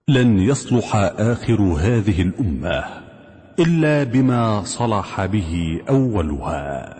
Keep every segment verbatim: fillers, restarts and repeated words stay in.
لن يصلح آخر هذه الأمة إلا بما صلح به أولها.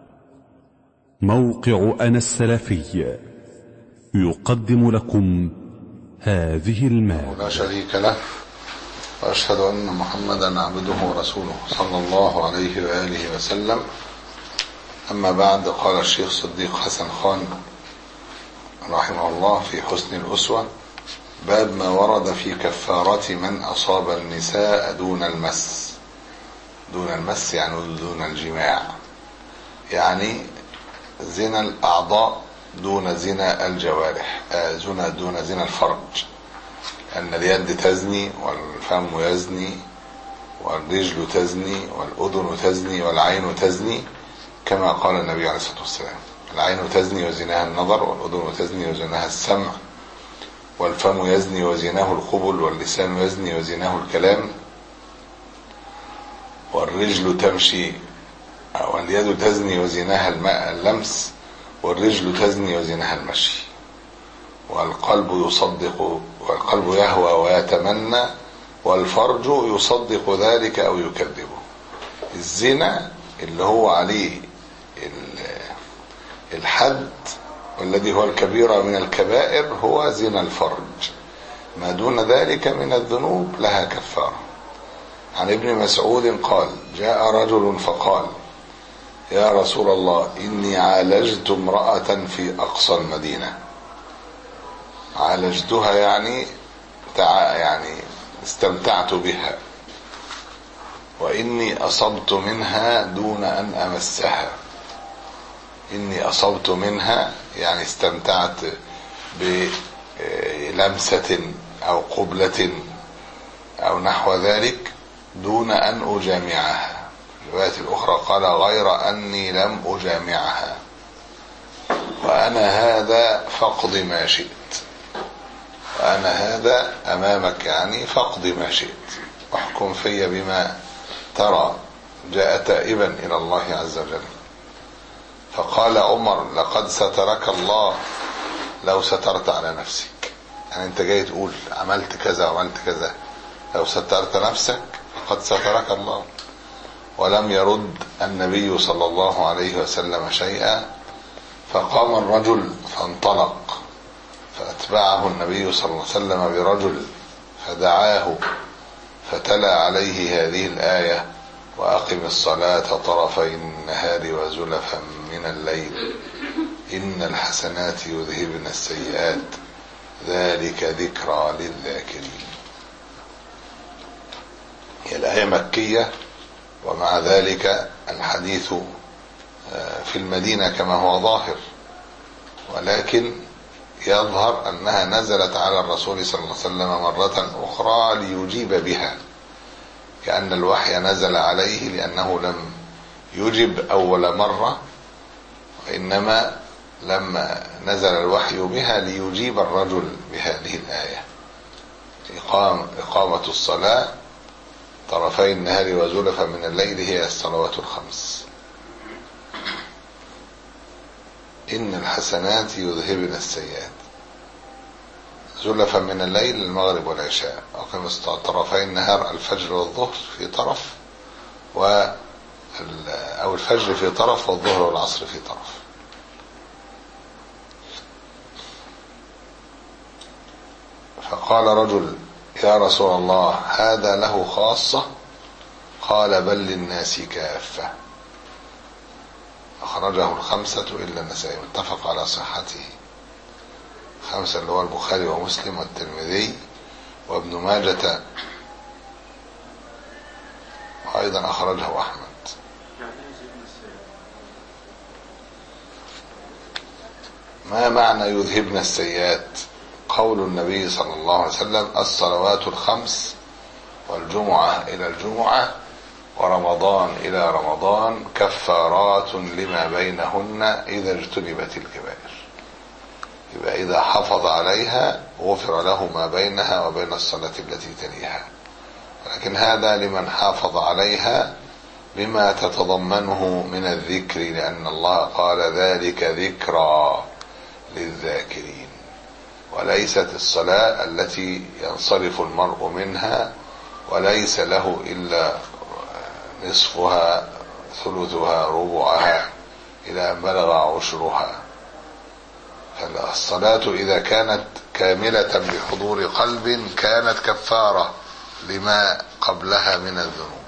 موقع أنا السلفي يقدم لكم هذه المادة. لا شريك له، وأشهد أن محمدا عبده ورسوله صلى الله عليه وآله وسلم. أما بعد، قال الشيخ صديق حسن خان رحمه الله في حسن الأسوة: باب ما ورد في كفارة من أصاب النساء دون المس. دون المس يعني دون الجماع، يعني زنا الأعضاء دون زنا الجوارح، آه زنا دون زنا الفرج، أن اليد تزني والفم يزني والرجل تزني والأذن تزني والعين تزني، كما قال النبي عليه الصلاة والسلام: العين تزني وزناها النظر، والأذن تزني وزناها السمع، والفم يزني وزناه القبل، واللسان يزني وزناه الكلام، والرجل تمشي واليد تزني وزناها الماء اللمس، والرجل تزني وزناها المشي، والقلب يصدق والقلب يهوى ويتمنى، والفرج يصدق ذلك أو يكذبه. الزنا اللي هو عليه الحد والذي هو الكبيرة من الكبائر هو زنا الفرج، ما دون ذلك من الذنوب لها كفارة. عن ابن مسعود قال: جاء رجل فقال: يا رسول الله، إني عالجت امرأة في أقصى المدينة. عالجتها يعني تع... يعني استمتعت بها، وإني أصبت منها دون أن أمسها. إني أصبت منها يعني استمتعت بلمسة أو قبلة أو نحو ذلك دون أن أجامعها. في الرواية الأخرى قال: غير أني لم أجامعها، وأنا هذا فاقض ما شئت. وأنا هذا أمامك يعني فاقض ما شئت، واحكم في بما ترى. جاء تائبا إلى الله عز وجل. فقال عمر: لقد سترك الله لو سترت على نفسك. يعني انت جاي تقول عملت كذا وعملت كذا، لو سترت نفسك فقد سترك الله. ولم يرد النبي صلى الله عليه وسلم شيئا. فقام الرجل فانطلق، فأتبعه النبي صلى الله عليه وسلم برجل فدعاه، فتلا عليه هذه الآية: وأقم الصلاة طرفي النهار وزلفا من الليل إن الحسنات يذهبن السيئات ذلك ذكرى للذاكرين. هي الآية مكية، ومع ذلك الحديث في المدينة كما هو ظاهر، ولكن يظهر أنها نزلت على الرسول صلى الله عليه وسلم مرة أخرى ليجيب بها، كأن الوحي نزل عليه لأنه لم يجب أول مرة، وإنما لما نزل الوحي بها ليجيب الرجل بهذه الآية: إقام إقامة الصلاة طرفي النهار وزلفا من الليل هي الصلوات الخمس. إن الحسنات يذهبن السيئات. زلفا من الليل المغرب والعشاء. أقم طرفي النهار الفجر والظهر في طرف، و أو الفجر في طرف والظهر والعصر في طرف. فقال رجل: يا رسول الله، هذا له خاصة؟ قال: بل للناس كافة. أخرجه الخمسة إلا النسائي، متفق على صحته. خمسة اللي هو البخاري ومسلم والترمذي وابن ماجة، وأيضا أخرجه أحمد. ما معنى يذهبن السيئات؟ قول النبي صلى الله عليه وسلم: الصلوات الخمس والجمعة إلى الجمعة ورمضان إلى رمضان كفارات لما بينهن إذا اجتنبت الكبائر. يبقى إذا حافظ عليها غفر له ما بينها وبين الصلاة التي تليها، ولكن هذا لمن حافظ عليها بما تتضمنه من الذكر، لأن الله قال: ذلك ذكرى للذاكرين. وليست الصلاة التي ينصرف المرء منها وليس له إلا نصفها ثلثها ربعها إلى أن بلغ عشرها. فالصلاة إذا كانت كاملة بحضور قلب كانت كفارة لما قبلها من الذنوب.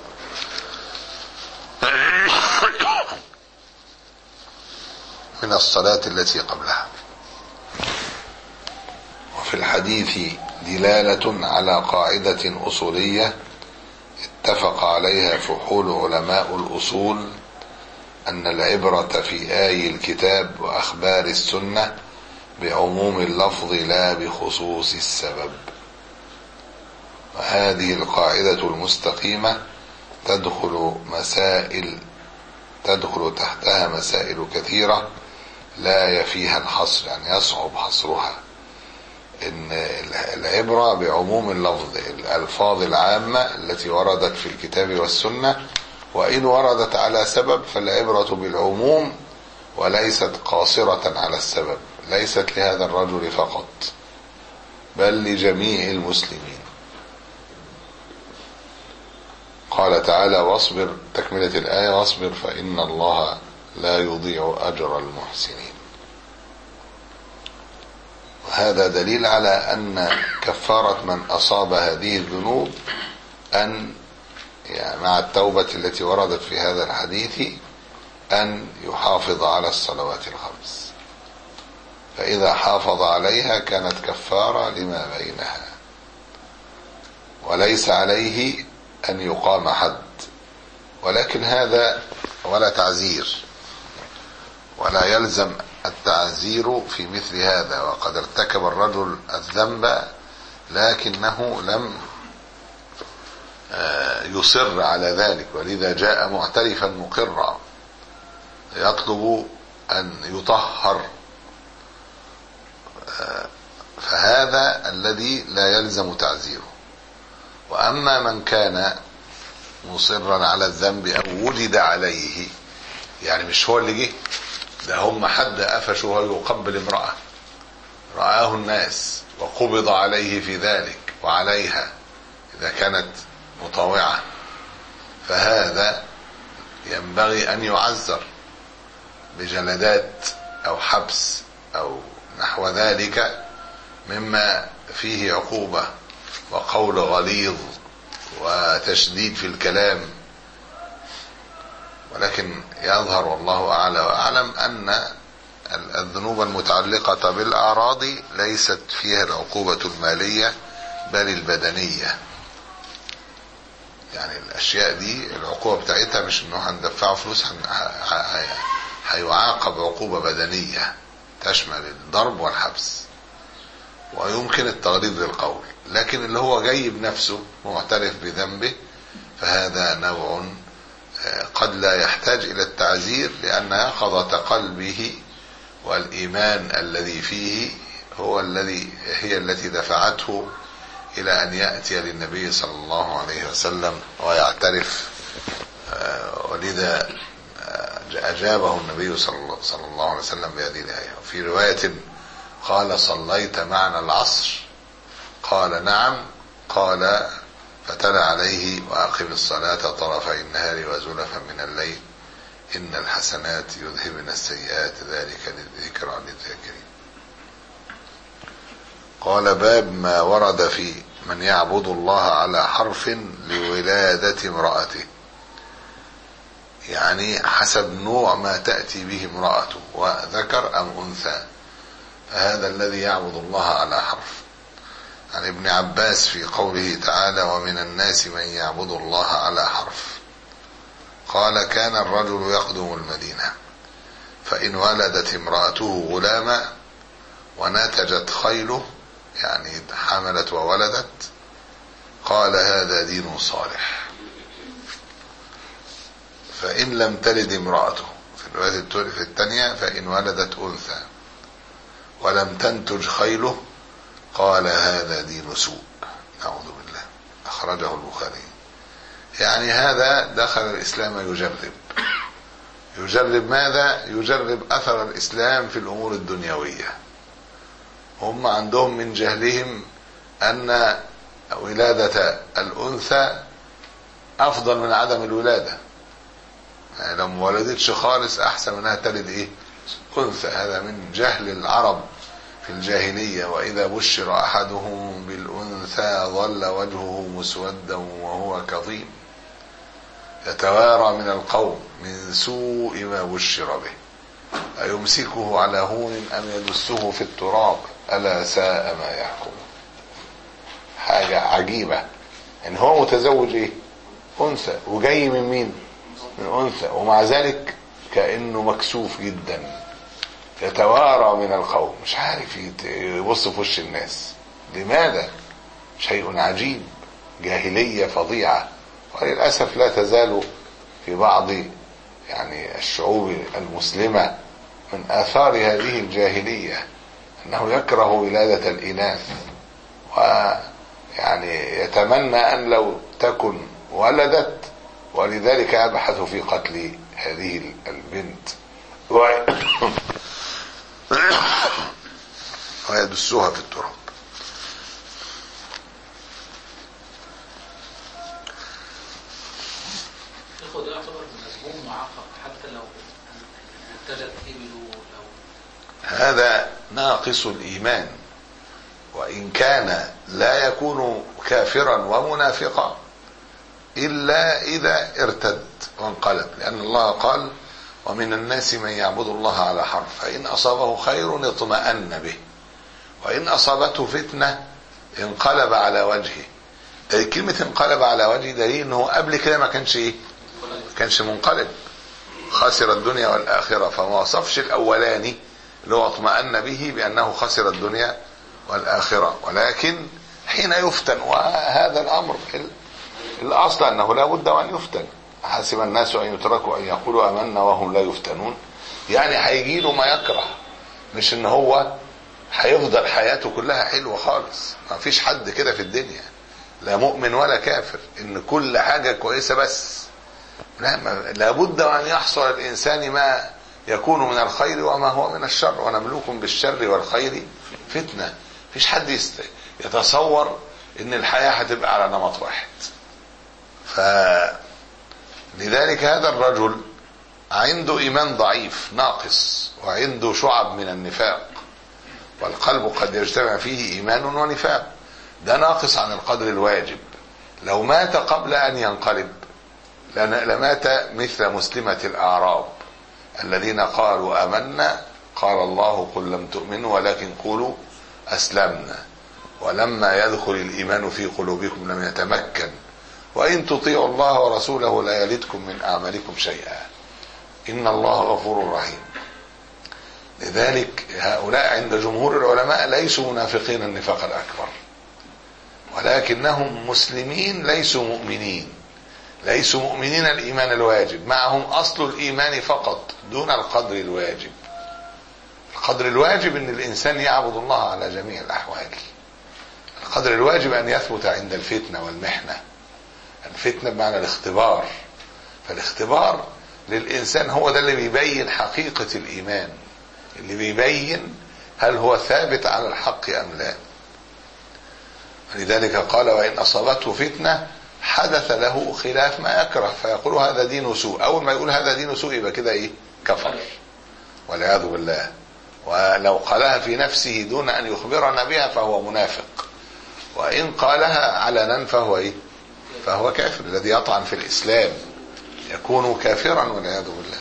من الصلاة التي قبلها. وفي الحديث دلالة على قاعدة أصولية اتفق عليها فحول علماء الأصول، أن العبرة في آي الكتاب وأخبار السنة بعموم اللفظ لا بخصوص السبب. وهذه القاعدة المستقيمة تدخل مسائل تدخل تحتها مسائل كثيرة لا يفيها الحصر، يعني يصعب حصرها. إن العبرة بعموم اللفظ، الألفاظ العامة التي وردت في الكتاب والسنة، وإن وردت على سبب فالعبرة بالعموم وليست قاصرة على السبب، ليست لهذا الرجل فقط بل لجميع المسلمين. قال تعالى: واصبر، تكملة الآية: واصبر فإن الله لا يضيع أجر المحسنين. وهذا دليل على أن كفارة من أصاب هذه الذنوب أن يعني مع التوبة التي وردت في هذا الحديث أن يحافظ على الصلوات الخمس، فإذا حافظ عليها كانت كفارة لما بينها، وليس عليه أن يقام حد، ولكن هذا ولا تعزير، ولا يلزم التعزير في مثل هذا. وقد ارتكب الرجل الذنب لكنه لم يصر على ذلك، ولذا جاء معترفا مقرا يطلب أن يطهر، فهذا الذي لا يلزم تعزيره. وأما من كان مصرا على الذنب أو وجد عليه، يعني مش هو اللي جه، ده هم حد قفشه وهو يقبل امرأة رآه الناس وقبض عليه في ذلك وعليها إذا كانت مطاوعة، فهذا ينبغي أن يعذر بجلدات أو حبس أو نحو ذلك مما فيه عقوبة وقول غليظ وتشديد في الكلام. ولكن يظهر والله أعلى وأعلم أن الذنوب المتعلقة بالأعراض ليست فيها العقوبة المالية بل البدنية. يعني الأشياء دي العقوبة بتاعتها مش إنه هندفعه فلوس، هيعاقب عقوبة بدنية تشمل الضرب والحبس، ويمكن التغليظ للقول. لكن اللي هو جاي بنفسه معترف بذنبه فهذا نوع قد لا يحتاج إلى التعزير، لأن يقظة قلبه والإيمان الذي فيه هو الذي هي التي دفعته إلى أن يأتي للنبي صلى الله عليه وسلم ويعترف. ولذا أجابه النبي صلى الله عليه وسلم بهذه الآية. في رواية قال: صليت معنا العصر؟ قال: نعم. قال: فتلا عليه: وأقم الصلاة طرفي النهار وزلفا من الليل إن الحسنات يذهبن السيئات ذلك للذكرى للذاكرين. قال: باب ما ورد في من يعبد الله على حرف لولادة امرأته، يعني حسب نوع ما تأتي به امرأته، وذكر أم أنثى، فهذا الذي يعبد الله على حرف. عن ابن عباس في قوله تعالى: ومن الناس من يعبد الله على حرف، قال: كان الرجل يقدم المدينة فإن ولدت امرأته غلاما ونتجت خيله، يعني حملت وولدت، قال: هذا دين صالح. فإن لم تلد امرأته، في الرواية الثانية فإن ولدت أنثى ولم تنتج خيله، قال: هذا دين سوء، نعوذ بالله، أخرجه البخاري. يعني هذا دخل الإسلام يجرب يجرب ماذا؟ يجرب أثر الإسلام في الأمور الدنيوية، هم عندهم من جهلهم أن ولادة الأنثى أفضل من عدم الولادة، يعني لو ما ولدتش خالص أحسن منها تلد إيه أنثى. هذا من جهل العرب في الجاهلية. وإذا بشر أحدهم بالأنثى ظل وجهه مسودا وهو كظيم يتوارى من القوم من سوء ما بشر به أيمسكه على هون أم يدسه في التراب ألا ساء ما يحكم. حاجة عجيبة إن هو متزوج إيه أنثى وجاي من مين من أنثى، ومع ذلك كأنه مكسوف جدا يتوارى من القوم، مش عارف يبص في وش الناس. لماذا؟ شيء عجيب، جاهلية فظيعة. وللأسف لا تزال في بعض يعني الشعوب المسلمة من آثار هذه الجاهلية أنه يكره ولادة الإناث، ويعني يتمنى أن لو تكن ولدت، ولذلك يبحث في قتل هذه البنت ويدسوها في التراب. ده يعتبر مذموم معاقب حتى لو انتجت ابله. لو هذا ناقص الإيمان، وإن كان لا يكون كافرا ومنافقا إلا إذا ارتد وانقلب، لأن الله قال ومن الناس من يعبد الله على حرف فإن أصابه خير اطمأن به وإن أصابته فتنة انقلب على وجهه. كلمة انقلب على وجهه دليل أنه قبل كده ما كانش إيه كانش منقلب، خسر الدنيا والآخرة. فما وصفش الأولاني اللي هو اطمأن به بأنه خسر الدنيا والآخرة، ولكن حين يفتن. وهذا الأمر الأصل أنه لا بد أن يفتن. حسب الناس أن يتركوا أن يقولوا آمنا وهم لا يفتنون، يعني هيجيله ما يكره، مش إن هو هيفضل حياته كلها حلوة خالص. ما فيش حد كده في الدنيا، لا مؤمن ولا كافر، إن كل حاجة كويسة بس. لا، لابد أن يحصل الإنسان ما يكون من الخير وما هو من الشر، ونبلوكم بالشر والخير فتنة. فيش حد يتصور إن الحياة هتبقى على نمط واحد. فلذلك هذا الرجل عنده إيمان ضعيف ناقص، وعنده شعب من النفاق، والقلب قد يجتمع فيه إيمان ونفاق. ده ناقص عن القدر الواجب. لو مات قبل أن ينقلب لمات مثل مسلمة الأعراب الذين قالوا آمنا قال الله قل لم تؤمنوا ولكن قولوا أسلمنا ولما يدخل الإيمان في قلوبكم لم يتمكن وإن تطيعوا الله ورسوله لا يلدكم من أعمالكم شيئا إن الله غفور رحيم. لذلك هؤلاء عند جمهور العلماء ليسوا منافقين النفاق الأكبر، ولكنهم مسلمين ليسوا مؤمنين، ليسوا مؤمنين الإيمان الواجب، معهم أصل الإيمان فقط دون القدر الواجب. القدر الواجب أن الإنسان يعبد الله على جميع الأحوال. القدر الواجب أن يثبت عند الفتنة والمحنة. الفتنة بمعنى الاختبار، فالاختبار للإنسان هو ده اللي بيبين حقيقة الإيمان، اللي بيبين هل هو ثابت على الحق أم لا. لذلك قال وإن أصابته فتنة حدث له خلاف ما يكره فيقول هذا دين سوء. أول ما يقول هذا دين سوء يبقى كده إيه كفر والعياذ بالله. ولو قالها في نفسه دون أن يخبرنا بها فهو منافق، وإن قالها علنا فهو إيه فهو كافر. الذي يطعن في الإسلام يكون كافرا والعياذ بالله.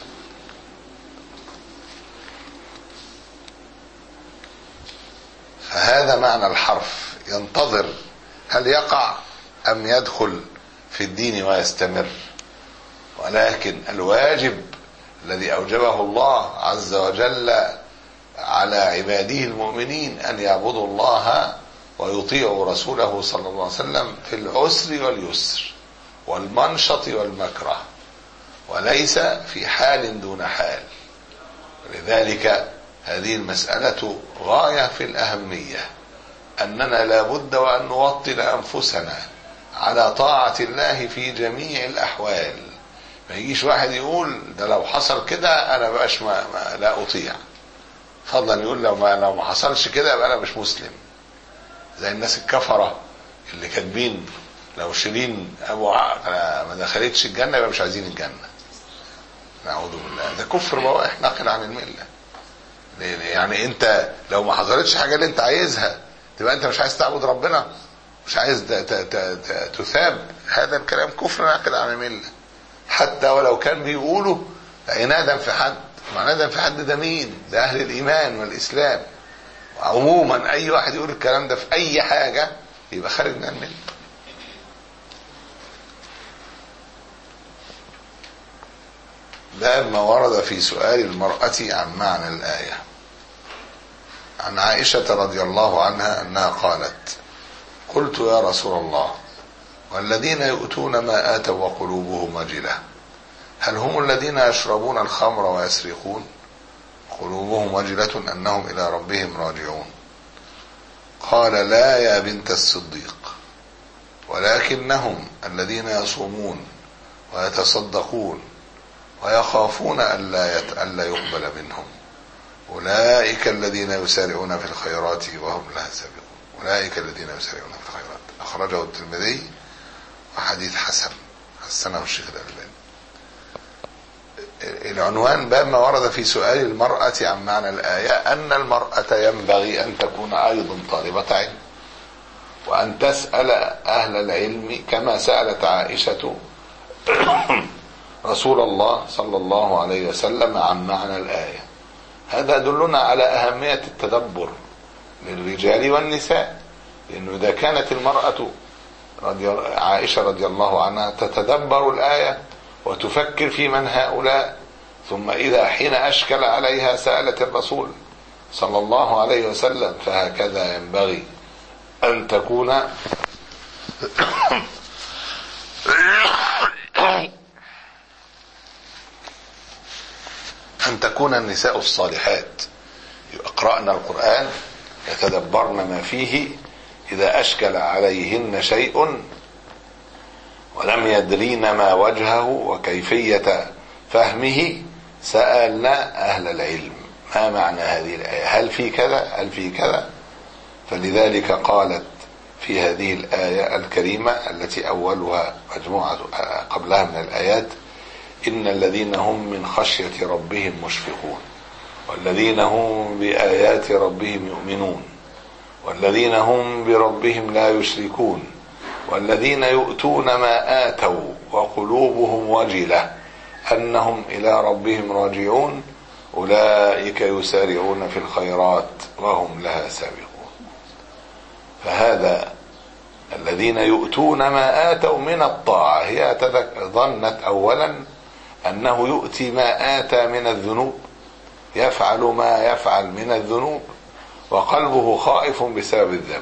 فهذا معنى الحرف، ينتظر هل يقع أم يدخل في الدين ويستمر. ولكن الواجب الذي أوجبه الله عز وجل على عباده المؤمنين أن يعبدوا الله ويطيعوا رسوله صلى الله عليه وسلم في العسر واليسر والمنشط والمكره، وليس في حال دون حال. لذلك هذه المسألة غاية في الأهمية، أننا لا بد وأن نوطن أنفسنا على طاعة الله في جميع الأحوال. ما يجيش واحد يقول ده لو حصل كده أنا بقاش ما, ما لا أطيع، فضلا يقول لو ما لو ما حصلش كده يبقى انا مش مسلم. زي الناس الكفره اللي كاتبين لو شيرين ابو عقل ما دخلتش الجنه يبقى مش عايزين الجنه. نعوذ بالله، ده كفر بواح ناقل عن المله. يعني انت لو ما حصلتش حاجه اللي انت عايزها تبقى انت مش عايز تعبد ربنا، مش عايز تثاب. هذا الكلام كفر ناقل عن المله، حتى ولو كان بيقولوا عنادا في حد. عنادا في حد ده مين؟ ده اهل الايمان والاسلام. عموما اي واحد يقول الكلام ده في اي حاجه يبقى خارج من المله. باب ما ورد في سؤال المرأة عن معنى الآية. عن عائشة رضي الله عنها أنها قالت: قلت يا رسول الله والذين يؤتون ما آتوا وقلوبهم وجلة هل هم الذين يشربون الخمر ويسرقون قلوبهم وجلة أنهم إلى ربهم راجعون؟ قال: لا يا بنت الصديق، ولكنهم الذين يصومون ويتصدقون ويخافون ألا يقبل منهم أولئك الذين يسارعون في الخيرات وهم لها سابقون. أولئك الذين يسارعون في الخيرات. أخرجه الترمذي وحديث حسن، حسنه الشيخ الألباني. العنوان باب ما ورد في سؤال المرأة عن معنى الآية، أن المرأة ينبغي أن تكون أيضا طالبة علم، وأن تسأل أهل العلم كما سألت عائشة رسول الله صلى الله عليه وسلم عن معنى الآية. هذا يدلنا على أهمية التدبر للرجال والنساء، لأنه إذا كانت المرأة رضي عائشة رضي الله عنها تتدبر الآية وتفكر في من هؤلاء، ثم إذا حين أشكل عليها سألت الرسول صلى الله عليه وسلم، فهكذا ينبغي أن تكون أن تكون النساء الصالحات يقرأن القرآن يتدبرن ما فيه، إذا أشكل عليهن شيء ولم يدرين ما وجهه وكيفية فهمه سألنا أهل العلم ما معنى هذه الآية، هل في كذا هل في كذا. فلذلك قالت في هذه الآية الكريمة التي أولها مجموعة قبلها من الآيات: إن الذين هم من خشية ربهم مشفقون، والذين هم بآيات ربهم يؤمنون، والذين هم بربهم لا يشركون، والذين يؤتون ما آتوا وقلوبهم وجلة أنهم إلى ربهم راجعون أولئك يسارعون في الخيرات وهم لها سابقون. فهذا الذين يؤتون ما آتوا من الطاعة، هي ظنت أولا أنه يؤتي ما آتى من الذنوب، يفعل ما يفعل من الذنوب وقلبه خائف بسبب الذنب،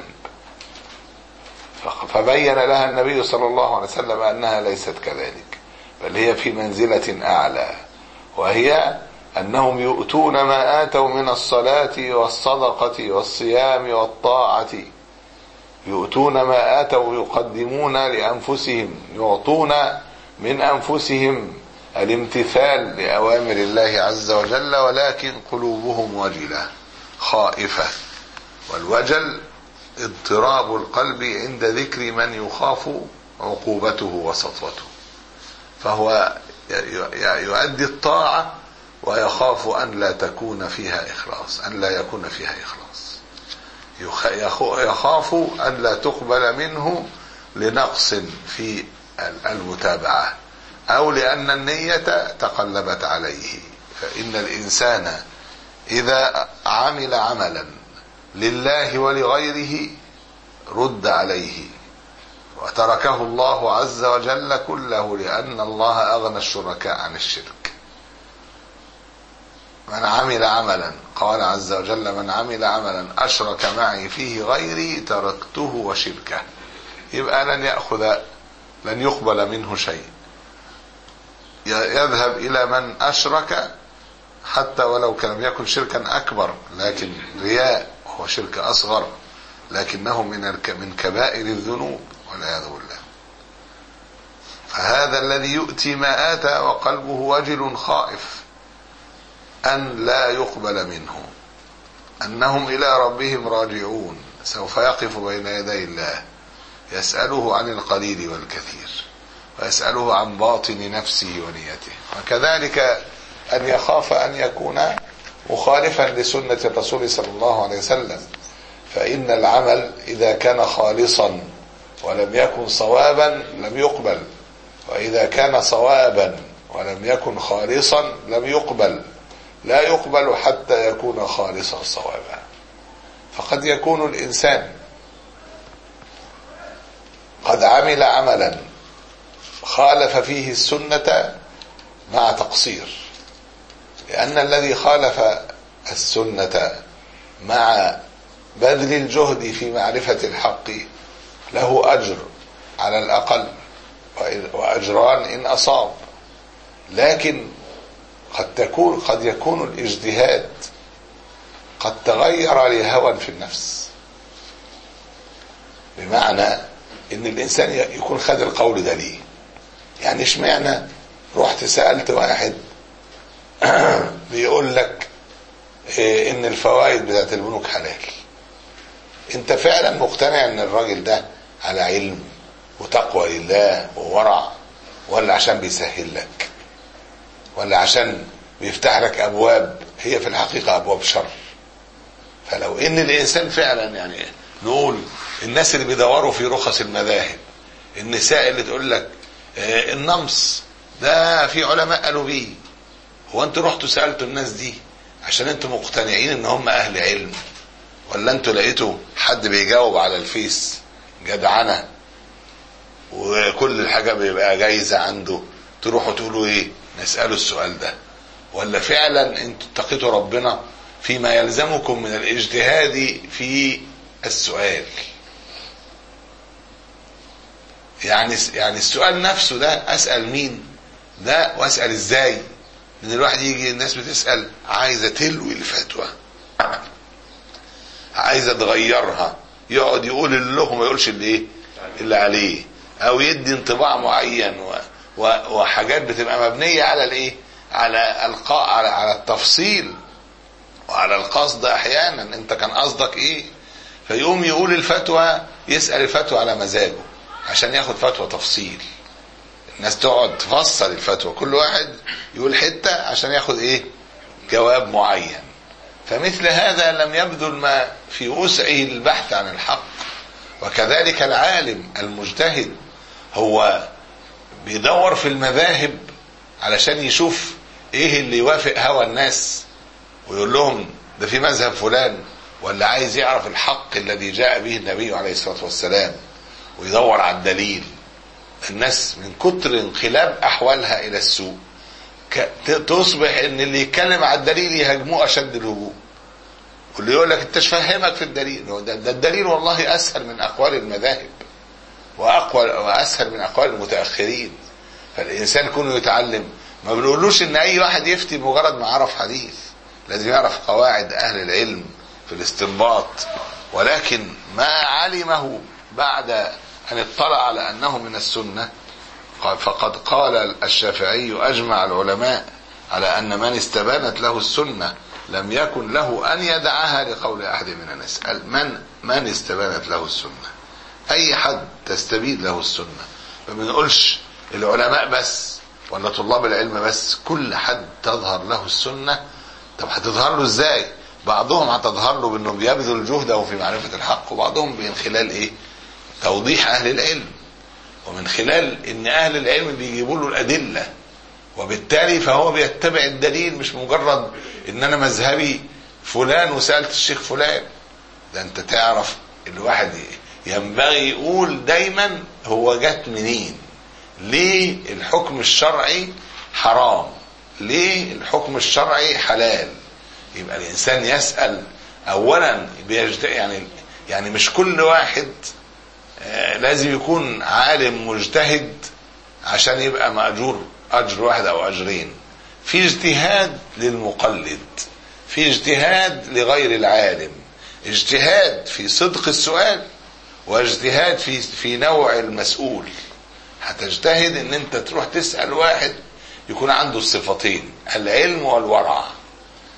فبين لها النبي صلى الله عليه وسلم أنها ليست كذلك، بل هي في منزلة أعلى، وهي أنهم يؤتون ما آتوا من الصلاة والصدقة والصيام والطاعة، يؤتون ما آتوا يقدمون لأنفسهم، يعطون من أنفسهم الامتثال لأوامر الله عز وجل، ولكن قلوبهم وجلة خائفة. والوجل اضطراب القلب عند ذكر من يخاف عقوبته وسطوته، فهو يؤدي الطاعة ويخاف أن لا تكون فيها إخلاص، أن لا يكون فيها إخلاص، يخاف أن لا تقبل منه لنقص في المتابعة أو لأن النية تقلبت عليه. فإن الإنسان إذا عمل عملا لله ولغيره رد عليه وتركه الله عز وجل كله، لأن الله أغنى الشركاء عن الشرك. من عمل عملا، قال عز وجل: من عمل عملا أشرك معي فيه غيري تركته وشركه، يبقى لن يأخذ لن يقبل منه شيء. يذهب إلى من أشرك حتى ولو كان لم يكن شركا أكبر، لكن رياء هو شرك أصغر، لكنه من من كبائر الذنوب والعياذ بالله. فهذا الذي يؤتي ما آتى وقلبه وجل خائف أن لا يقبل منه، أنهم إلى ربهم راجعون، سوف يقف بين يدي الله يسأله عن القليل والكثير، ويسأله عن باطن نفسه ونيته. وكذلك أن يخاف أن يكون مخالفا لسنة الرسول صلى الله عليه وسلم، فإن العمل إذا كان خالصا ولم يكن صوابا لم يقبل، وإذا كان صوابا ولم يكن خالصا لم يقبل، لا يقبل حتى يكون خالصا صوابا. فقد يكون الإنسان قد عمل عملا خالف فيه السنة مع تقصير، لأن الذي خالف السنة مع بذل الجهد في معرفة الحق له أجر على الأقل، وأجران إن أصاب، لكن قد تكون قد يكون الاجتهاد قد تغير لهوى في النفس، بمعنى ان الانسان يكون خد القول ده ليه. يعني اشمعنى رحت سألت واحد بيقول لك إيه ان الفوائد بتاعت البنوك حلال، انت فعلا مقتنع ان الراجل ده على علم وتقوى لله وورع، ولا عشان بيسهل لك، ولا عشان بيفتح لك ابواب هي في الحقيقة ابواب شر؟ فلو ان الانسان فعلا، يعني نقول الناس اللي بيدوروا في رخص المذاهب، النساء اللي تقول لك اه النمص ده في علماء قالوا بيه، هو انتوا رحتوا سألتوا الناس دي عشان انتوا مقتنعين ان هم اهل علم، ولا انتوا لقيتوا حد بيجاوب على الفيس جدعنة وكل الحاجة بيبقى جايزة عنده تروحوا تقولوا ايه نسأله السؤال ده؟ ولا فعلا انتوا اتقيتوا ربنا فيما يلزمكم من الاجتهاد في السؤال؟ يعني يعني السؤال نفسه ده اسأل مين ده واسأل ازاي؟ ان الواحد يجي الناس بتسأل عايزة تلوي الفتوى، عايزة تغيرها، يقعد يقول اللي له ما يقولش اللي ايه اللي عليه، او يدي انطباع معين و وحاجات بتبقى مبنية على الايه على القاء على على التفصيل وعلى القصد. احيانا انت كان قصدك ايه، فيقوم يقول الفتوى، يسأل الفتوى على مزاجه عشان ياخد فتوى تفصيل. الناس تقعد تفصل الفتوى، كل واحد يقول حتة عشان ياخد ايه جواب معين. فمثل هذا لم يبذل ما في وسعه البحث عن الحق. وكذلك العالم المجتهد هو بيدور في المذاهب علشان يشوف ايه اللي يوافق هوى الناس ويقول لهم ده في مذهب فلان، ولا عايز يعرف الحق الذي جاء به النبي عليه الصلاة والسلام ويدور على الدليل. الناس من كتر انقلاب احوالها الى السوء تصبح ان اللي يتكلم على الدليل يهاجموه اشد الهجوم، واللي يقول لك انت فهمك في الدليل، ده, ده الدليل والله اسهل من اقوال المذاهب واقوى واسهل من اقوال المتاخرين. فالانسان كونه يتعلم، ما بنقولوش ان اي واحد يفتي بمجرد ما عرف حديث، لازم يعرف قواعد اهل العلم في الاستنباط، ولكن ما علمه بعد ان اطلع على انه من السنة. فقد قال الشافعي اجمع العلماء على ان من استبانت له السنة لم يكن له ان يدعها لقول احد من الناس. من من استبانت له السنة؟ اي حد تستبين له السنة. ما بنقولش العلماء بس ولا طلاب العلم بس، كل حد تظهر له السنة. طب هتظهر له ازاي؟ بعضهم هتظهر له بانه بيبذل جهده في معرفة الحق، وبعضهم من خلال ايه توضيح اهل العلم، ومن خلال ان اهل العلم بيجيبوا له الادلة، وبالتالي فهو بيتبع الدليل، مش مجرد ان انا مذهبي فلان وسألت الشيخ فلان. ده انت تعرف الواحد ينبغي يقول دايما هو جات منين، ليه الحكم الشرعي حرام، ليه الحكم الشرعي حلال. يبقى الانسان يسأل اولا يعني يعني مش كل واحد لازم يكون عالم مجتهد عشان يبقى مأجور اجر واحد او اجرين. في اجتهاد للمقلد، في اجتهاد لغير العالم، اجتهاد في صدق السؤال، واجتهاد في في نوع المسؤول. هتجتهد ان انت تروح تسأل واحد يكون عنده الصفتين، العلم والورع.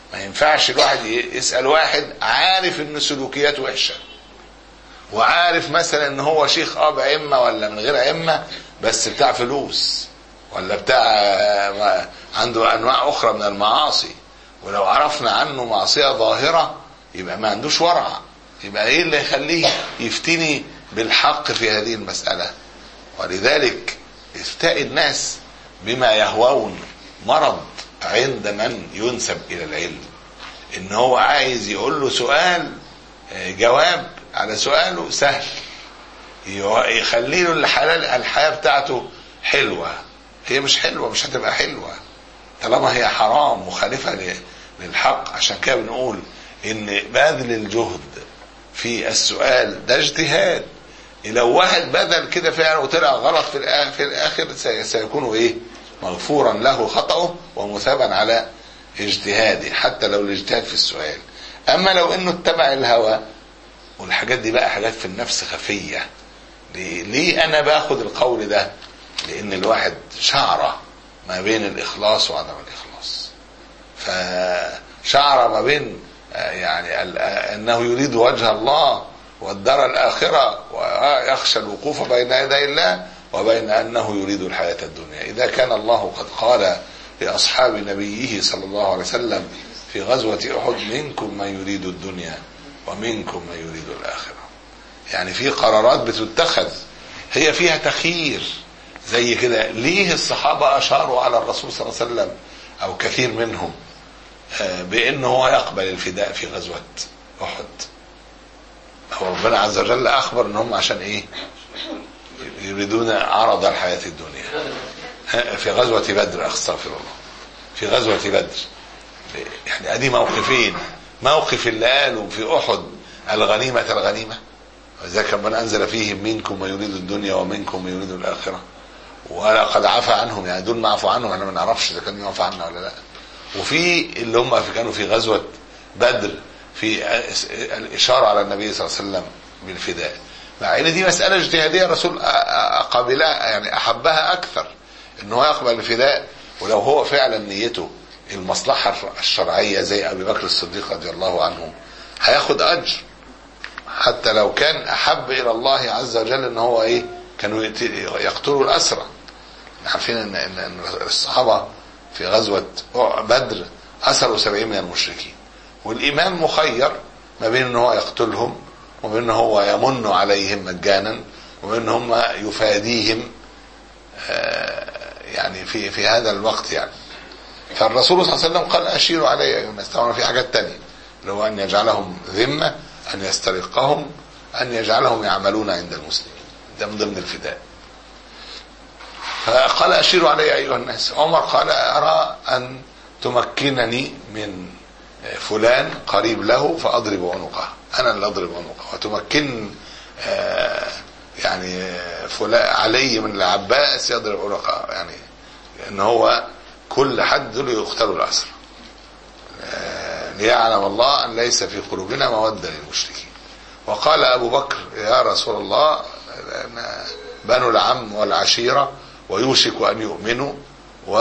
ما ينفعش الواحد يسأل واحد عارف ان سلوكياته وحشة، وعارف مثلا ان هو شيخ اه بأئمة ولا من غير أئمة بس بتاع فلوس، ولا بتاع عنده انواع اخرى من المعاصي، ولو عرفنا عنه معصية ظاهرة يبقى ما عندوش ورع، يبقى ايه اللي يخليه يفتني بالحق في هذه المسألة؟ ولذلك افتاء الناس بما يهوون مرض عند من ينسب الى العلم، ان هو عايز يقول له سؤال جواب على سؤاله سهل، يخلي له الحلال الحياة بتاعته حلوة. هي مش حلوة، مش هتبقى حلوة طالما هي حرام مخالفة للحق. عشان كده بنقول ان بذل الجهد في السؤال ده اجتهاد. لو واحد بذل كده فعلا وطلع غلط في الآخر, في الآخر سيكون ايه؟ مغفورا له خطأه ومثابا على اجتهاده، حتى لو الاجتهاد في السؤال. اما لو انه اتبع الهوى، والحاجات دي بقى حاجات في النفس خفية. ليه, ليه انا باخد القول ده؟ لان الواحد شعر ما بين الاخلاص وعدم الاخلاص، فشعر ما بين يعني انه يريد وجه الله والدار الاخرة ويخشى الوقوف بين يدي الله، وبين انه يريد الحياة الدنيا. اذا كان الله قد قال لاصحاب نبيه صلى الله عليه وسلم في غزوة احد منكم من يريد الدنيا ومنكم من يريد الاخرة، يعني في قرارات بتتخذ هي فيها تخيير زي كده. ليه الصحابة اشاروا على الرسول صلى الله عليه وسلم او كثير منهم بانه هو يقبل الفداء في غزوة احد؟ هو ربنا عز وجل اخبر ان هم عشان ايه؟ يريدون عرض الحياة الدنيا. في غزوة بدر، استغفر الله، في غزوة بدر يعني ادي موقفين. موقف اللي قالوا في احد الغنيمة الغنيمة، وذاك ربنا انزل فيهم منكم من يريد الدنيا ومنكم من يريد الاخرة، ولقد عفى عنهم، يعني دول معفو عنهم، احنا ما نعرفش اذا كانوا يعفى عنا ولا لا. وفي اللي هم في كانوا في غزوة بدر في الاشارة على النبي صلى الله عليه وسلم بالفداء، مع ان دي مسألة اجتهادية الرسول قابلها يعني احبها اكثر ان هو يقبل الفداء. ولو هو فعلا نيته المصلحة الشرعية زي ابي بكر الصديق رضي الله عنه هياخد اجر، حتى لو كان احب الى الله عز وجل ان هو ايه؟ كانوا يقتلوا الاسرى. عارفين ان ان الصحابة في غزوة بدر اسروا سبعين من المشركين، والامام مخير ما بين ان هو يقتلهم وبين ان هو يمن عليهم مجانا وبين ان هم يفاديهم يعني في في هذا الوقت يعني. فالرسول صلى الله عليه وسلم قال اشيروا علي ايها الناس. طبعا في حاجات تانية، لو ان يجعلهم ذمة، ان يسترقهم، ان يجعلهم يعملون عند المسلمين، ده من ضمن الفداء. فقال اشيروا علي ايها الناس. عمر قال ارى ان تمكنني من فلان قريب له فاضرب عنقه، انا اللي اضرب عنقه، وتمكن يعني فلان علي من العباس يضرب عنقه، يعني ان هو كل حد دول يقتلوا الاسرى ليعلم الله ان ليس في قلوبنا موده للمشركين. وقال ابو بكر يا رسول الله بنو العم والعشيره ويوشك ان يؤمنوا، و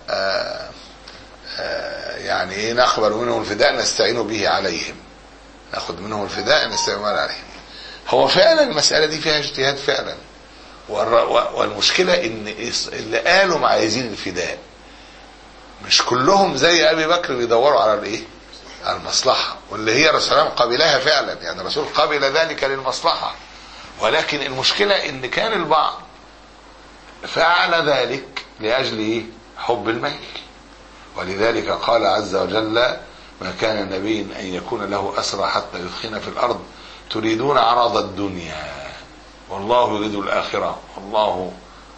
يعني ايه نقبل منهم الفداء نستعين به عليهم، ناخذ منهم الفداء نستعين عليهم. هو فعلا المسألة دي فيها اجتهاد فعلا، والمشكلة ان اللي قالوا ما عايزين الفداء مش كلهم زي ابي بكر بيدوروا على الايه؟ على المصلحة، واللي هي الرسول قبلها فعلا، يعني الرسول قبل ذلك للمصلحة. ولكن المشكلة ان كان البعض فعل ذلك لاجل ايه؟ حب المال. ولذلك قال عز وجل ما كان نبي ان يكون له اسرى حتى يثخن في الارض تريدون عرض الدنيا والله يريد الاخره والله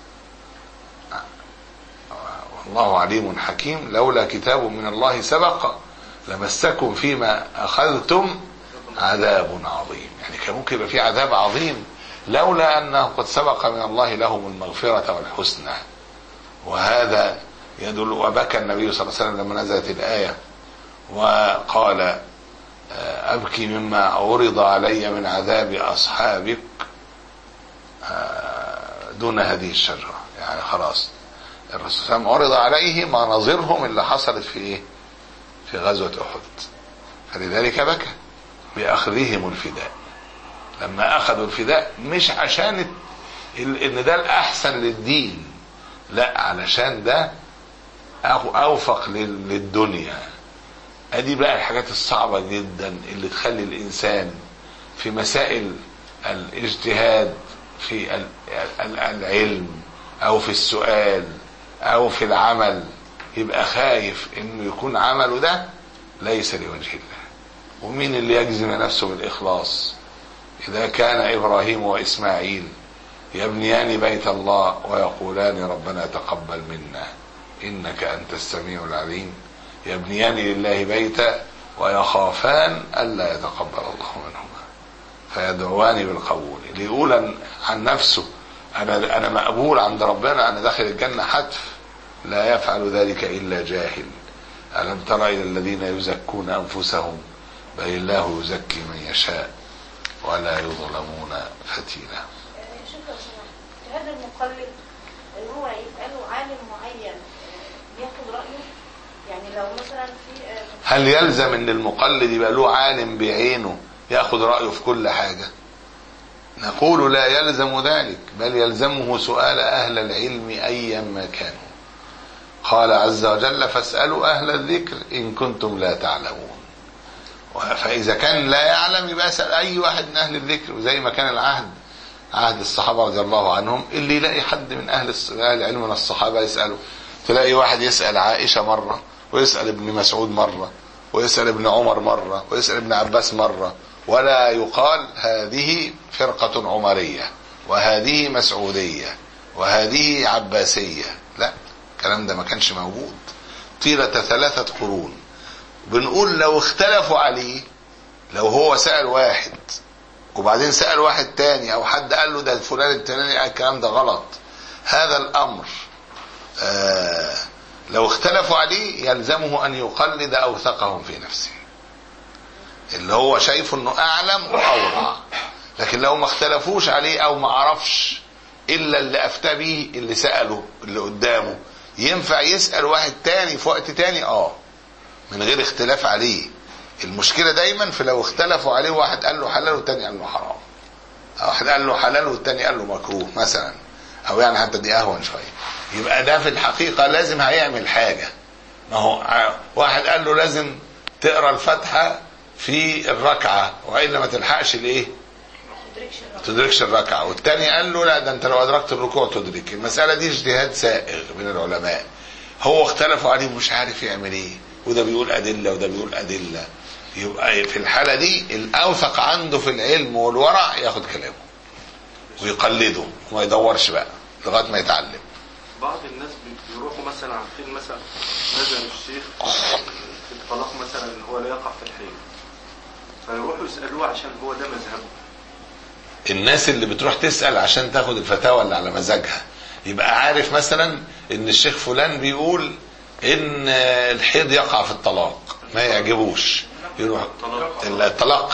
والله عليم حكيم لولا كتاب من الله سبق لمسكم فيما اخذتم عذاب عظيم. يعني كان ممكن يبقى في عذاب عظيم لولا انه قد سبق من الله لهم المغفرة والحسنى. وهذا يدل. وبكى النبي صلى الله عليه وسلم لما نزلت الآية وقال أبكي مما عرض علي من عذاب أصحابك دون هذه الشجرة. يعني خلاص الرسول صلى الله عليه وسلم عرض عليه مناظرهم اللي حصلت في إيه؟ في في غزوة أحد، فلذلك بكى بأخذهم الفداء. لما أخذوا الفداء مش عشان إن ده الأحسن للدين، لا، علشان ده أوفق للدنيا. ادي بقى الحاجات الصعبة جدا اللي تخلي الإنسان في مسائل الاجتهاد في العلم أو في السؤال أو في العمل يبقى خايف إنه يكون عمله ده ليس لوجه الله. ومين اللي يجزم نفسه بالإخلاص؟ إذا كان إبراهيم وإسماعيل يبنيان بيت الله ويقولان ربنا تقبل منا إنك أنت السميع العليم، يبنيان لله بيتا ويخافان ألا يتقبل الله منهما فيدعوان بالقبول. اللي يقول عن نفسه أنا أنا مقبول عند ربنا، أنا داخل الجنة حتف، لا يفعل ذلك إلا جاهل. ألم تر إلى الذين يزكون أنفسهم بل الله يزكي من يشاء ولا يظلمون فتيلا. شكرا. هذا المقلد ان هو يسأله عالم معين ياخد رأيه، يعني لو مثلا في هل يلزم ان المقلد يبقى له عالم بعينه ياخد رأيه في كل حاجة؟ نقول لا يلزم ذلك، بل يلزمه سؤال أهل العلم أيما كانوا. قال عز وجل فاسألوا أهل الذكر إن كنتم لا تعلمون. فإذا كان لا يعلم يبقى اسأل أي واحد من أهل الذكر. وزي ما كان العهد عهد الصحابة رضي الله عنهم، اللي يلاقي حد من أهل العلم من الصحابة يسأله. تلاقي واحد يسأل عائشة مرة، ويسأل ابن مسعود مرة، ويسأل ابن عمر مرة، ويسأل ابن عباس مرة، ولا يقال هذه فرقة عمرية وهذه مسعودية وهذه عباسية. لا، الكلام ده ما كانش موجود طيلة ثلاثة قرون. بنقول لو اختلفوا عليه، لو هو سأل واحد وبعدين سأل واحد تاني او حد قال له ده فلان التاني الكلام ده غلط، هذا الامر آه لو اختلفوا عليه يلزمه ان يقلد اوثقهم في نفسه، اللي هو شايف انه اعلم واورع. لكن لو ما اختلفوش عليه او ما عرفش الا اللي افتى به اللي سأله اللي قدامه، ينفع يسأل واحد تاني في وقت تاني اه من غير اختلاف عليه. المشكلة دايما في لو اختلفوا عليه، واحد قال له حلال والتاني قال له حرام، او واحد قال له حلال والتاني قال له مكروه مثلا، او يعني حتى دي اهون شوية، يبقى ده في الحقيقة لازم هيعمل حاجة. ما هو واحد قال له لازم تقرأ الفاتحة في الركعة وإلا ما تلحقش الايه تدركش الركعة، والتاني قال له لا ده انت لو ادركت الركوع تدرك. المسألة دي اجتهاد سائغ من العلماء، هو اختلفوا عليه مش عارف يعمل ايه، وده بيقول أدلة وده بيقول أدلة. يبقى في الحالة دي الأوثق عنده في العلم والورع ياخد كلامه ويقلده وما يدورش بقى لغاية ما يتعلم. بعض الناس بيروحوا مثلا عارفين مثلا نزل الشيخ في الطلاق مثلا ان هو لا يقع في الحيض، فيروحوا يسألوه عشان هو ده مذهبه. الناس اللي بتروح تسأل عشان تاخد الفتاوى اللي على مزاجها، يبقى عارف مثلا ان الشيخ فلان بيقول ان الحيض يقع في الطلاق، ما يعجبوش يروح الطلاق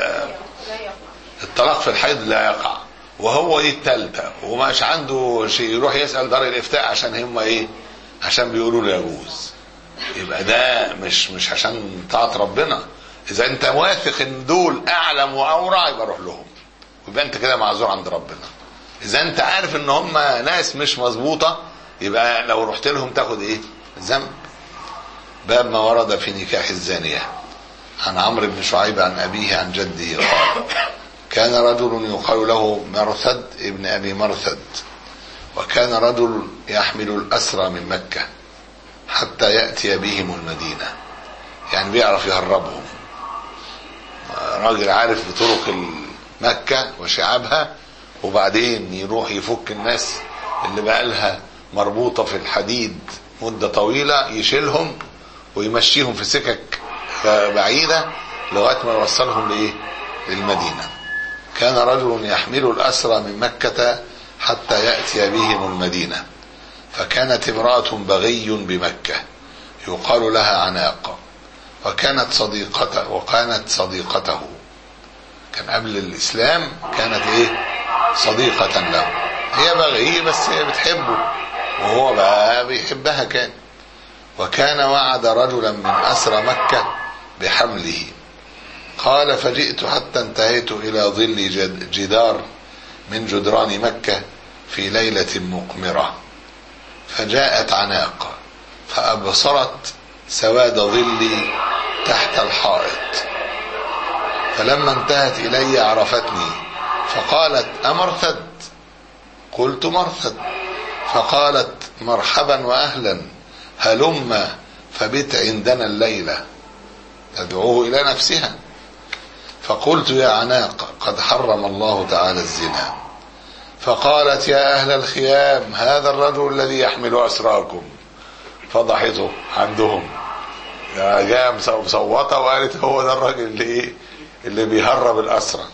الطلاق في الحيض لا يقع، وهو دي التالتة وماش عنده شيء، يروح يسأل دار الافتاء عشان هم ايه، عشان بيقولوا له يجوز. يبقى ده مش مش عشان طاعة ربنا. اذا انت واثق ان دول اعلم واورع يبقى روح لهم، ويبقى انت كده معذور عند ربنا. اذا انت عارف ان هم ناس مش مظبوطة يبقى لو رحت لهم تاخد ايه ذنب. باب ما ورد في نكاح الزانية. عن عمرو بن شعيب عن أبيه عن جده قال كان رجل يقال له مرثد ابن أبي مرثد، وكان رجل يحمل الأسرى من مكة حتى يأتي بهم المدينة، يعني بيعرف يهربهم، راجل عارف بطرق مكة وشعابها، وبعدين يروح يفك الناس اللي بقالها مربوطة في الحديد مدة طويلة، يشيلهم ويمشيهم في سكك بعيدة لغاية ما يوصلهم لإيه للمدينة. كان رجل يحمل الأسرى من مكة حتى يأتي بهم المدينة، فكانت امرأة بغي بمكة يقال لها عناق، وكانت صديقته وكانت صديقته كان قبل الإسلام كانت إيه صديقة له، هي بغي بس هي بتحبه وهو بقى بيحبها كان. وكان وعد رجلا من أسرى مكة بحمله. قال فجئت حتى انتهيت إلى ظل جدار من جدران مكة في ليلة مقمرة، فجاءت عناق فأبصرت سواد ظلي تحت الحائط، فلما انتهت إلي عرفتني فقالت أمرثد؟ قلت مرثد. فقالت مرحبا وأهلا، هلم فبت عندنا الليلة، تدعوه إلى نفسها. فقلت يا عناق قد حرم الله تعالى الزنا. فقالت يا أهل الخيام هذا الرجل الذي يحمل أسراكم. فضحته عندهم، جاء مصوتة وقالت هو ده الرجل اللي ايه اللي بيهرب الأسرى.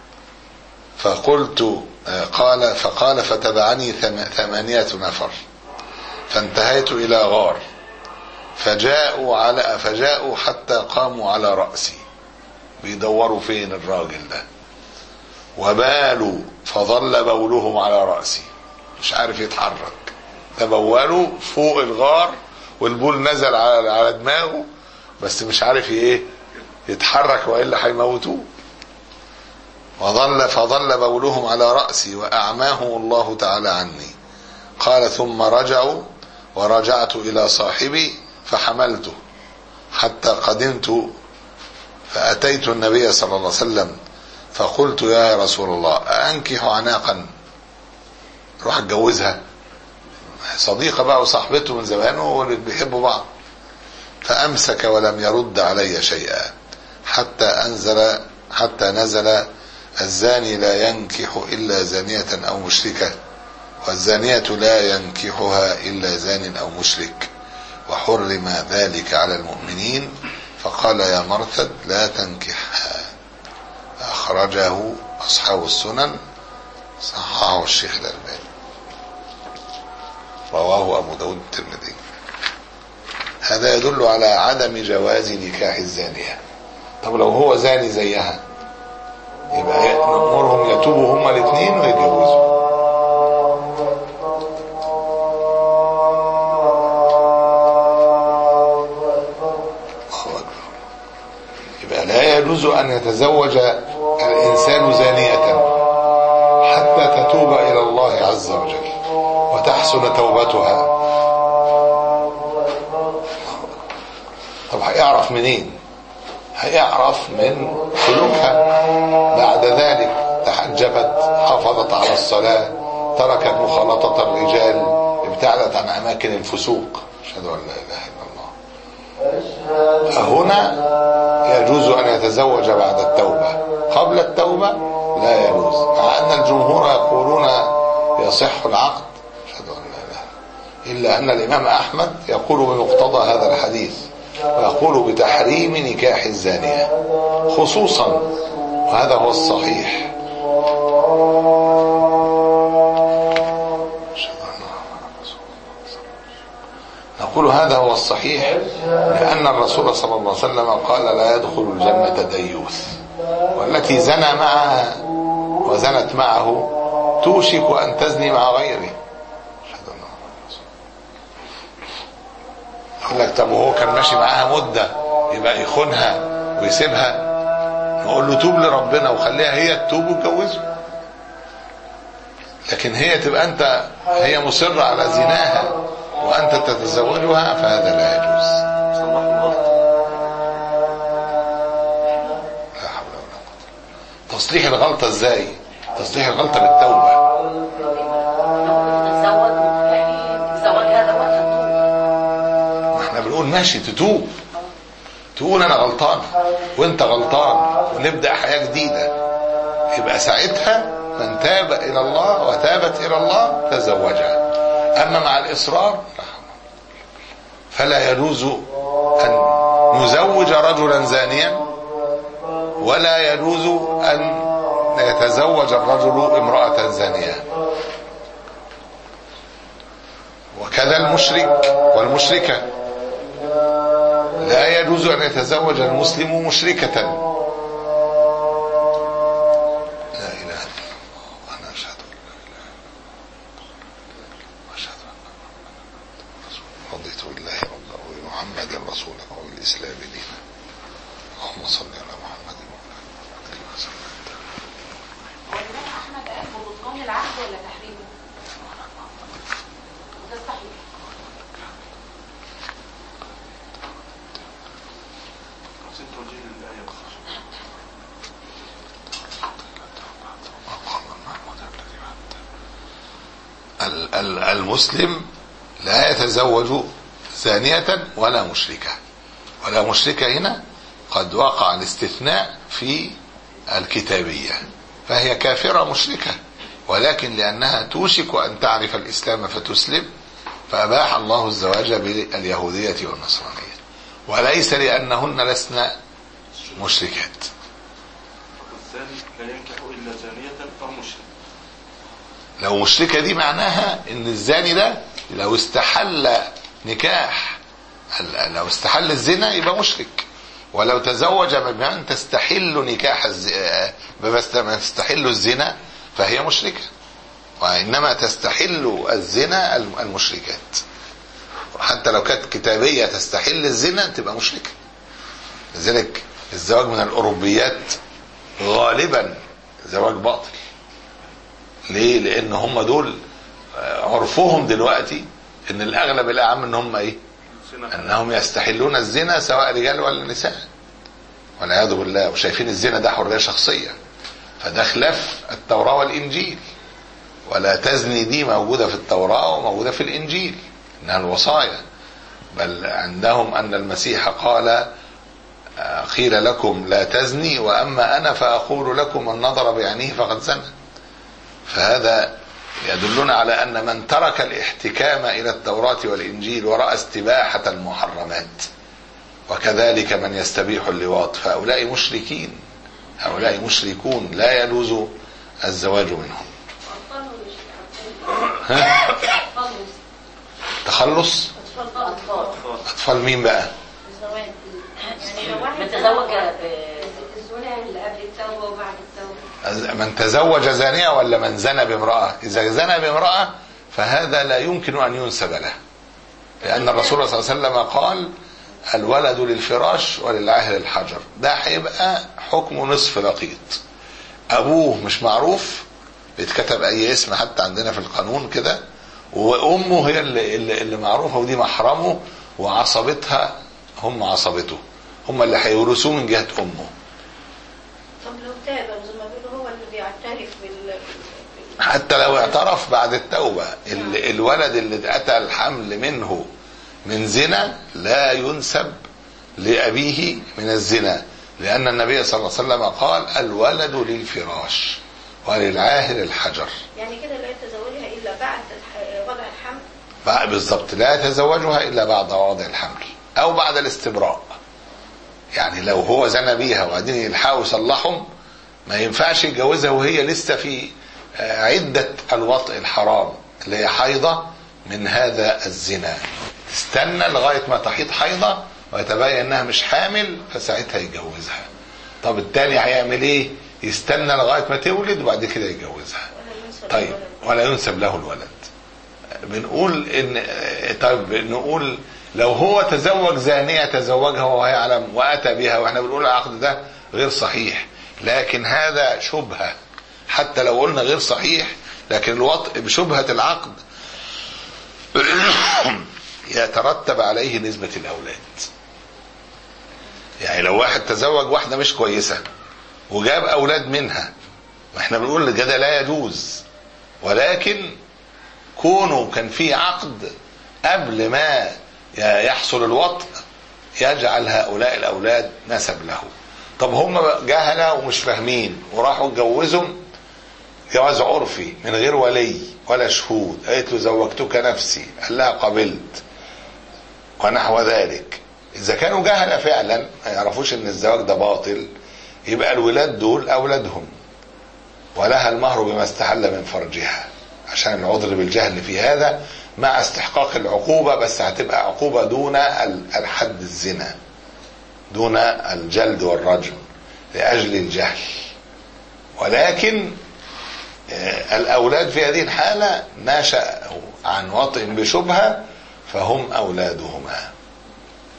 فقلت قال فقال فتبعني ثمانية نفر، فانتهيت إلى غار فجاءوا على فجاءوا حتى قاموا على رأسي، بيدوروا فين الراجل ده، وبالوا فظل بولهم على رأسي، مش عارف يتحرك، تبولوا فوق الغار والبول نزل على على دماغه بس مش عارف ايه يتحرك والا هيموتوه. وظل فظل بولهم على رأسي وأعماهم الله تعالى عني. قال ثم رجعوا ورجعت إلى صاحبي فحملته حتى قدمت فأتيت النبي صلى الله عليه وسلم فقلت يا رسول الله أنكح عناقا، روح اتجوزها، صديقة بقى وصاحبته من زمان وبيحبوا بعض. فأمسك ولم يرد علي شيئا حتى أنزل حتى نزل الزاني لا ينكح إلا زانية أو مشركة، والزانية لا ينكحها إلا زان أو مشرك، وحرم ذلك على المؤمنين. فقال يا مرثد لا تنكحها. أخرجه أصحاب السنن، صححه الشيخ الألباني، رواه أبو داود الترمذي. هذا يدل على عدم جواز نكاح الزانية. طب لو هو زاني زيها يبقى نأمرهم يتوبوا هما الاثنين ويتجوزوا. يبقى لا يجوز أن يتزوج الإنسان زانية حتى تتوب إلى الله عز وجل وتحسن توبتها. طب هيعرف منين؟ هيعرف من سلوكها بعد ذلك، تحجبت، حافظت على الصلاة، تركت مخالطة الرجال، ابتعدت عن أماكن الفسوق. أشهد أن لا إله إلا الله. فهنا يجوز أن يتزوج بعد التوبة. قبل التوبة لا يجوز، مع أن الجمهور يقولون يصح العقد، أشهد أن لا إله، إلا أن الإمام أحمد يقول بمقتضى هذا الحديث ويقول بتحريم نكاح الزانية خصوصا، وهذا هو الصحيح. نقول هذا هو الصحيح لأن الرسول صلى الله عليه وسلم قال لا يدخل الجنة ديوث، والتي زنى معها وزنت معه توشك أن تزني مع غيره. يقول لك طب وهو كان ماشي معاها مدة يبقى يخونها ويسيبها؟ نقول له توب لربنا وخليها هي تتوب وتجوزه. لكن هي تبقى انت هي مصرة على زناها وانت تتزوجها، فهذا لا يجوز. لا حول ولا قوة. تصليح الغلطة ازاي؟ تصليح الغلطة بالتوبة. بنقول ماشي تتوب، تقول انا غلطان وانت غلطان ونبدأ حياة جديدة، يبقى ساعتها من تاب الى الله وتابت الى الله تزوجها. اما مع الاصرار فلا يجوز ان نزوج رجلا زانيا، ولا يجوز ان يتزوج الرجل امرأة زانية. وكذا المشرك والمشركة، لا يجوز أن يتزوج المسلم مشركة. لا إله إلا الله وأنا أشهد أن لا إله إلا الله وأشهد أن محمدا رسول الله. رضيت بالله ربا محمد رسولا وبالإسلام دينا. اللهم صل على محمد وعلى أحمد قال ببطلان العهد ولا تحريمه؟ وده صحيح. المسلم لا يتزوج زانية ولا مشركة، ولا مشركة هنا قد وقع الاستثناء في الكتابية، فهي كافرة مشركة، ولكن لأنها توشك أن تعرف الإسلام فتسلم فأباح الله الزواج باليهودية والنصرانية، وليس لأنهن لسن مشركات. الزاني لا ينكح إلا زانية أو مشرك. لو مشركة دي معناها ان الزاني ده لو استحل نكاح، لو استحل الزنا يبقى مشرك، ولو تزوج بمن تستحل نكاح بما تستحل الزنا فهي مشركة، وإنما تستحل الزنا المشركات. حتى لو كانت كتابية تستحل الزنا تبقى مشركة. لذلك الزواج من الأوروبيات غالبا زواج باطل. ليه؟ لان هم دول عرفهم دلوقتي ان الاغلب الاعم ان هم ايه؟ انهم يستحلون الزنا سواء رجال ولا نساء والعياذ بالله، وشايفين الزنا ده حرية شخصية، فده خلاف التوراة والانجيل. ولا تزني دي موجودة في التوراة وموجودة في الانجيل انها الوصايا، بل عندهم ان المسيح قال قيل لكم لا تزني واما انا فاقول لكم من نظر بعينه فقد زنى. فهذا يدلنا على أن من ترك الاحتكام إلى التوراة والإنجيل ورأى استباحة المحرمات، وكذلك من يستبيح اللواط، فهؤلاء مشركين، هؤلاء مشركون لا يجوز الزواج منهم. ها؟ تخلص أطفال مين بقى؟ من تزوج الزنا اللي قبل التوبة وبعد التوبة. من تزوج زانية ولا من زنى بامرأة؟ إذا زنى بامرأة فهذا لا يمكن أن ينسب له، لأن الرسول صلى الله عليه وسلم قال الولد للفراش وللعاهر الحجر. ده هيبقى حكم نصف لقيط، أبوه مش معروف بيتكتب أي اسم حتى عندنا في القانون كده، وأمه هي اللي, اللي معروفة ودي محرمه، وعصبتها هم عصبته، هم اللي هيورثوه من جهة أمه. طب لو تاب زي ما بيقولوا هو اللي بيعترف بال حتى لو اعترف بعد التوبة، الولد اللي أتى الحمل منه من زنا لا ينسب لأبيه من الزنا، لأن النبي صلى الله عليه وسلم قال الولد للفراش وللعاهر الحجر. يعني كده لا يتزوجها إلا بعد وضع الحمل. بقى بالضبط، لا يتزوجها إلا بعد وضع الحمل أو بعد الاستبراء. يعني لو هو زنى بيها وبعدين يلحقوا يصلحهم، ما ينفعش يتجوزها وهي لسه في عدة الوطء الحرام اللي هي حيضة من هذا الزنا. تستنى لغاية ما تحيض حيضة ويتبين انها مش حامل، فساعتها يتجوزها. طب التاني هيعمل ايه؟ يستنى لغاية ما تولد وبعد كده يتجوزها. طيب ولا ينسب له الولد. بنقول ان طيب نقول لو هو تزوج زانية تزوجها وهو يعلم واتى بها، واحنا بنقول العقد ده غير صحيح، لكن هذا شبهة. حتى لو قلنا غير صحيح لكن الوطء بشبهة العقد يترتب عليه نسبة الأولاد. يعني لو واحد تزوج واحدة مش كويسة وجاب أولاد منها، ما احنا بنقول ده لا يجوز، ولكن كونه كان في عقد قبل ما يحصل الوطء يجعل هؤلاء الأولاد نسب له. طب هم جهلة ومش فاهمين وراحوا اتجوزهم جواز عرفي من غير ولي ولا شهود، قالت له زوجتك نفسي، قال لها قبلت ونحو ذلك. اذا كانوا جهلة فعلا ما يعرفوش ان الزواج ده باطل، يبقى الولاد دول اولادهم، ولها المهر بما استحل من فرجها، عشان العذر بالجهل في هذا مع استحقاق العقوبة، بس هتبقى عقوبة دون الحد الزنا، دون الجلد والرجم لأجل الجهل. ولكن الأولاد في هذه الحالة ناشأوا عن وطئ بشبهة فهم أولادهما.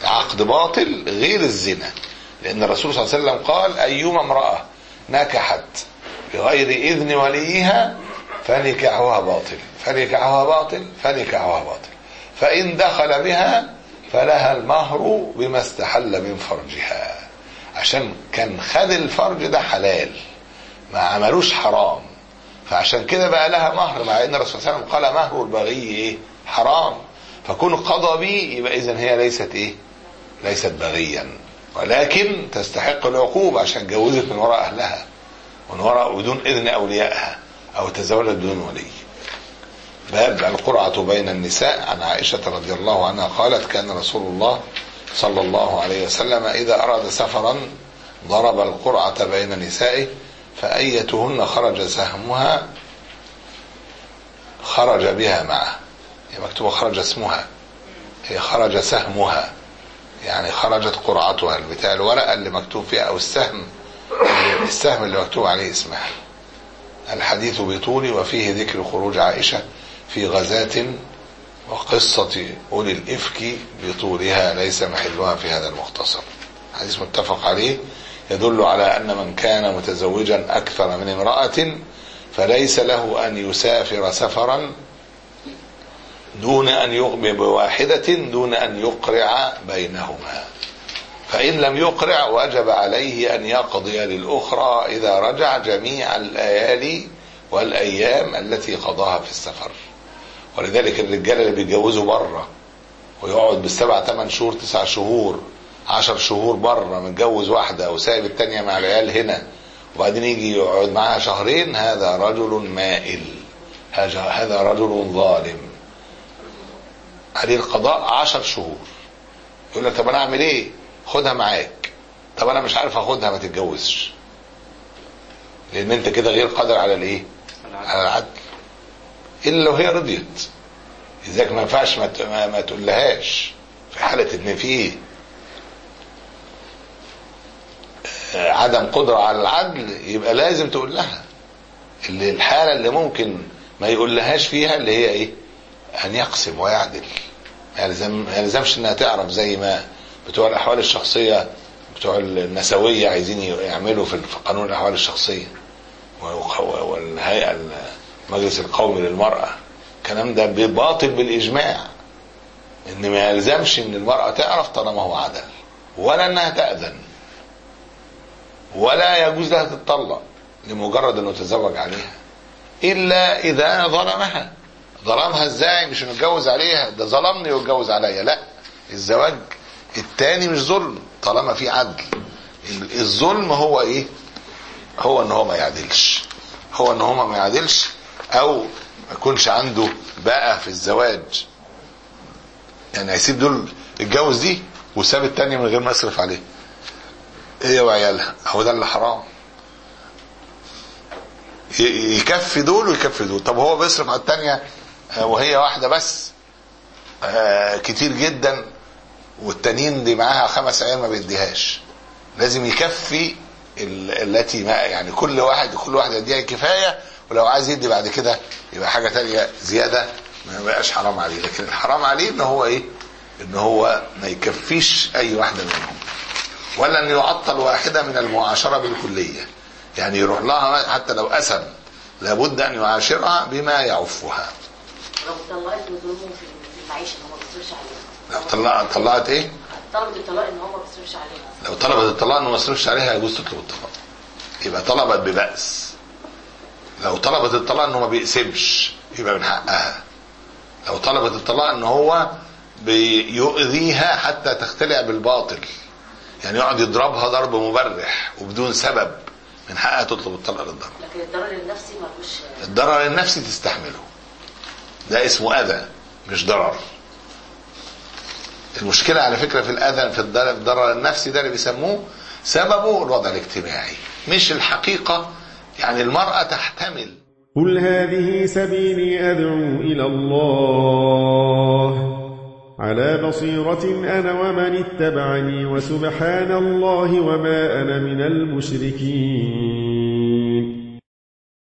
عقد باطل غير الزنا، لأن الرسول صلى الله عليه وسلم قال أيما امرأة نكحت بغير إذن وليها فنكاحها باطل فنكاحها باطل فنكاحها باطل، فإن دخل بها فلها المهر بما استحل من فرجها، عشان كان خد الفرج ده حلال ما عملوش حرام، فعشان كده بقى لها مهر، مع ان الرسول صلى الله عليه وسلم قال مهر البغي ايه؟ حرام. فكون قضى به يبقى اذا هي ليست ايه؟ ليست بغيا، ولكن تستحق العقوبة عشان جوزت من وراء اهلها ومن وراء بدون اذن اوليائها او تزوجت بدون ولي. باب القرعة بين النساء. عن عائشة رضي الله عنها قالت كان رسول الله صلى الله عليه وسلم إذا أراد سفرا ضرب القرعة بين نسائه فأيتهن خرج سهمها خرج بها معه. هي مكتوبة خرج اسمها، هي خرج سهمها، يعني خرجت قرعتها، البتاع الورقة اللي مكتوب فيها أو السهم السهم اللي مكتوب عليه اسمها. الحديث بطول وفيه ذكر خروج عائشة في غزاة وقصة أولي الإفك بطولها ليس محلها في هذا المختصر. حديث متفق عليه يدل على أن من كان متزوجا أكثر من امرأة فليس له أن يسافر سفرا دون أن يغبي بواحدة دون أن يقرع بينهما، فإن لم يقرع وجب عليه أن يقضي للأخرى إذا رجع جميع الليالي والأيام التي قضاها في السفر. ولذلك الرجال اللي بيتجوزوا بره ويقعد بالسبع ثمان شهور تسع شهور عشر شهور بره متجوز واحدة وسايب التانية مع العيال هنا وبعدين يجي يقعد معها شهرين، هذا رجل مائل، هذا رجل ظالم عليه القضاء عشر شهور. يقول لك طب انا اعمل ايه؟ خدها معاك. طب انا مش عارف اخدها، ما تتجوزش، لان انت كده غير قادر على الايه؟ على العدل، الا لو هي رضيت. لذلك ما ينفعش ما, ما تقولهاش في حاله ان فيه عدم قدره على العدل، يبقى لازم تقول لها. اللي الحاله اللي ممكن ما يقولهاش فيها اللي هي ايه؟ ان يقسم ويعدل. ما يلزم ما يلزمش انها تعرف زي ما بتوع الاحوال الشخصيه بتوع النسويه عايزين يعملوا في قانون الاحوال الشخصيه والهيئه المجلس القومي للمراه. الكلام ده باطل بالاجماع، ان ما يلزمش ان المراه تعرف طالما هو عدل، ولا انها تاذن، ولا يجوز لها تتطلق لمجرد انه تزوج عليها الا اذا ظلمها. ظلمها ازاي؟ مش نتجوز عليها، ده ظلمني واتجوز عليا، لا. الزواج التاني مش ظلم طالما في عدل. الظلم هو ايه؟ هو ان هو ما يعدلش، هو ان هو ما يعدلش او ما يكونش عنده بقى في الزواج، يعني هيسيب دول اتجوز دي وساب التانية من غير ما يصرف عليه هي وعيالها. هو ده اللي حرام. يكفي دول ويكفي دول. طب هو بيصرف على التانية وهي واحدة بس كتير جدا، والتانيين دي معاها خمس عيال ما بيديهاش، لازم يكفي التي ما يعني كل واحد كل واحد يديها كفاية، ولو عايز يدي بعد كده يبقى حاجة تانية زيادة ما بقاش حرام عليه. لكن الحرام عليه ان هو ايه؟ ان هو ما يكفيش اي واحدة منهم، ولا ان يعطل واحدة من المعاشرة بالكلية، يعني يروح لها حتى لو أسم لابد ان يعاشرها بما يعفها. لو طلعت وظلمه في المعيشة ان هو ما بيصرفش عليها. لو طلعت طلعت ايه؟ طلبت الطلاق ان هو ما بيصرفش عليها. لو طلبت الطلاق انه ما يصرفش عليها يجوز تطلب الطلاق، يبقى طلبت ببأس. لو طلبت الطلاق انه ما بيقسمش يبقى من حقها. لو طلبت الطلاق انه هو بيؤذيها حتى تختلع بالباطل، يعني يقعد يضربها ضرب مبرح وبدون سبب، من حقها تطلب الطلاق للضرب. لكن الضرر النفسي ملوش. الضرر النفسي تستحمله، ده اسمه اذى مش ضرر. المشكلة على فكرة في الاذى في الضرر النفسي ده اللي بيسموه سببه الوضع الاجتماعي مش الحقيقة. يعني المرأة تحتمل. قل هذه سبيلي أدعو إلى الله على بصيرة أنا ومن اتبعني وسبحان الله وما أنا من المشركين.